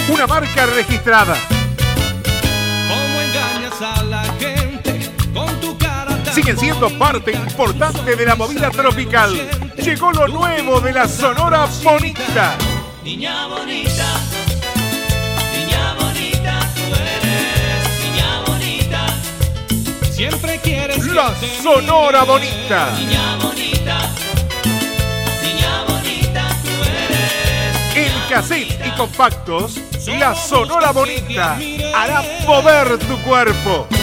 una marca registrada. ¿Cómo engañas a la gente con tu cara tan Siguen siendo parte importante de la movida tropical. Llegó lo nuevo de la Sonora Bonita. Niña bonita, niña bonita, tú eres niña bonita. Siempre quieres La que te Sonora mire. Bonita. Niña bonita, tú eres. En cassette y compactos, la Sonora Bonita hará mover tu cuerpo.